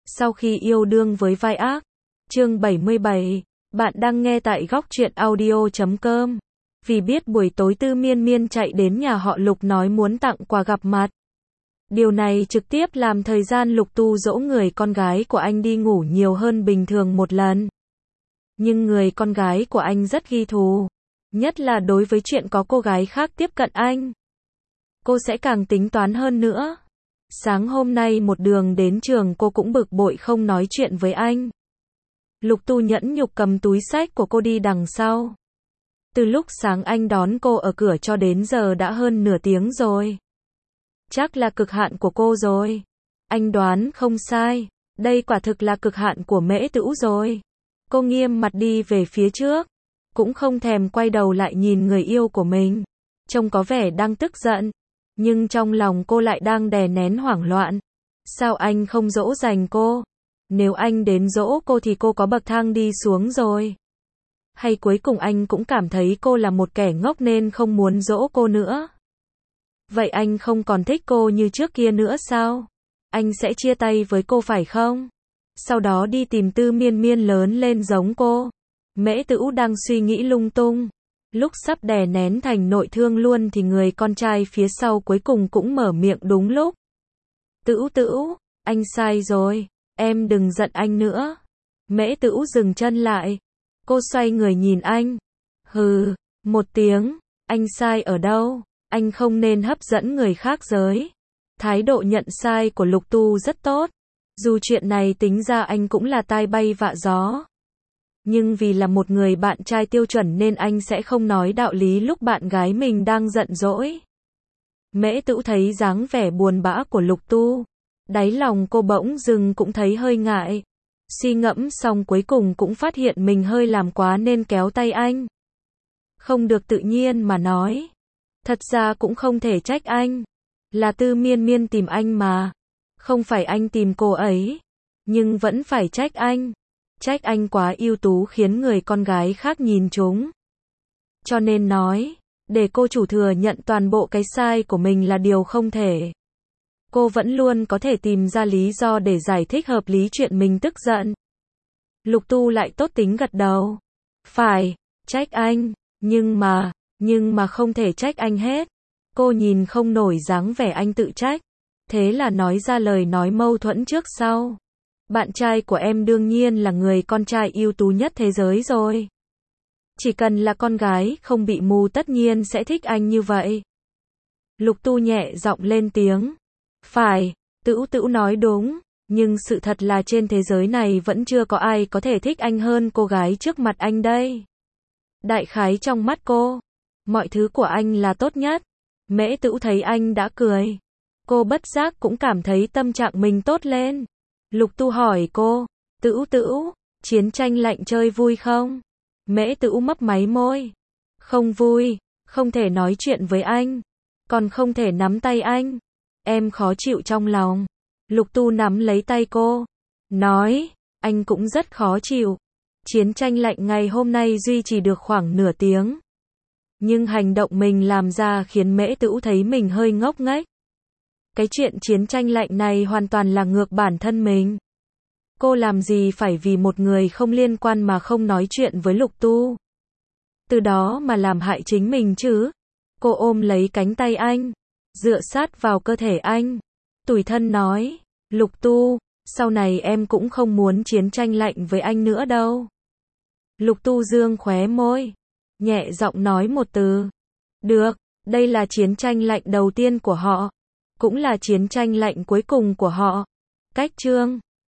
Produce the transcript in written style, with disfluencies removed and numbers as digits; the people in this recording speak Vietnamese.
Sau khi yêu đương với vai ác. Chương 77. Bạn đang nghe tại góc truyện audio.com. Vì biết buổi tối Tư Miên Miên chạy đến nhà họ Lục nói muốn tặng quà gặp mặt. Điều này trực tiếp làm thời gian Lục Tu dỗ người con gái của anh đi ngủ nhiều hơn bình thường một lần. Nhưng người con gái của anh rất ghi thù. Nhất là đối với chuyện có cô gái khác tiếp cận anh. Cô sẽ càng tính toán hơn nữa. Sáng hôm nay một đường đến trường cô cũng bực bội không nói chuyện với anh. Lục Tu nhẫn nhục cầm túi xách của cô đi đằng sau. Từ lúc sáng anh đón cô ở cửa cho đến giờ đã hơn nửa tiếng rồi. Chắc là cực hạn của cô rồi. Anh đoán không sai. Đây quả thực là cực hạn của Mễ Tửu rồi. Cô nghiêm mặt đi về phía trước. Cũng không thèm quay đầu lại nhìn người yêu của mình. Trông có vẻ đang tức giận. Nhưng trong lòng cô lại đang đè nén hoảng loạn. Sao anh không dỗ dành cô? Nếu anh đến dỗ cô thì cô có bậc thang đi xuống rồi. Hay cuối cùng anh cũng cảm thấy cô là một kẻ ngốc nên không muốn dỗ cô nữa? Vậy anh không còn thích cô như trước kia nữa sao? Anh sẽ chia tay với cô phải không? Sau đó đi tìm Tư Miên Miên lớn lên giống cô. Mễ Tửu đang suy nghĩ lung tung. Lúc sắp đè nén thành nội thương luôn thì người con trai phía sau cuối cùng cũng mở miệng đúng lúc. Tửu Tửu, anh sai rồi, em đừng giận anh nữa. Mễ Tửu dừng chân lại. Cô xoay người nhìn anh. Hừ, một tiếng, anh sai ở đâu? Anh không nên hấp dẫn người khác giới. Thái độ nhận sai của Lục Tu rất tốt. Dù chuyện này tính ra anh cũng là tai bay vạ gió. Nhưng vì là một người bạn trai tiêu chuẩn nên anh sẽ không nói đạo lý lúc bạn gái mình đang giận dỗi. Mễ Tửu thấy dáng vẻ buồn bã của Lục Tu. Đáy lòng cô bỗng dưng cũng thấy hơi ngại. Suy ngẫm xong cuối cùng cũng phát hiện mình hơi làm quá nên kéo tay anh. Không được tự nhiên mà nói. Thật ra cũng không thể trách anh. Là Tư Miên Miên tìm anh mà. Không phải anh tìm cô ấy. Nhưng vẫn phải trách anh. Trách anh quá ưu tú khiến người con gái khác nhìn trúng. Cho nên nói, để cô chủ thừa nhận toàn bộ cái sai của mình là điều không thể. Cô vẫn luôn có thể tìm ra lý do để giải thích hợp lý chuyện mình tức giận. Lục Tu lại tốt tính gật đầu. Phải, trách anh, nhưng mà không thể trách anh hết. Cô nhìn không nổi dáng vẻ anh tự trách. Thế là nói ra lời nói mâu thuẫn trước sau. Bạn trai của em đương nhiên là người con trai ưu tú nhất thế giới rồi. Chỉ cần là con gái không bị mù tất nhiên sẽ thích anh như vậy. Lục Tu nhẹ giọng lên tiếng. Phải, Tửu Tửu nói đúng, nhưng sự thật là trên thế giới này vẫn chưa có ai có thể thích anh hơn cô gái trước mặt anh đây. Đại khái trong mắt cô, mọi thứ của anh là tốt nhất. Mễ Tửu thấy anh đã cười. Cô bất giác cũng cảm thấy tâm trạng mình tốt lên. Lục Tu hỏi cô, Tửu Tửu, chiến tranh lạnh chơi vui không? Mễ Tửu mấp máy môi. Không vui, không thể nói chuyện với anh, còn không thể nắm tay anh. Em khó chịu trong lòng. Lục Tu nắm lấy tay cô. Nói, anh cũng rất khó chịu. Chiến tranh lạnh ngày hôm nay duy trì được khoảng nửa tiếng. Nhưng hành động mình làm ra khiến Mễ Tửu thấy mình hơi ngốc nghếch. Cái chuyện chiến tranh lạnh này hoàn toàn là ngược bản thân mình. Cô làm gì phải vì một người không liên quan mà không nói chuyện với Lục Tu. Từ đó mà làm hại chính mình chứ. Cô ôm lấy cánh tay anh. Dựa sát vào cơ thể anh. Tủi thân nói. Lục Tu, sau này em cũng không muốn chiến tranh lạnh với anh nữa đâu. Lục Tu dương khóe môi. Nhẹ giọng nói một từ. Được, đây là chiến tranh lạnh đầu tiên của họ. Cũng là chiến tranh lạnh cuối cùng của họ. Cách chương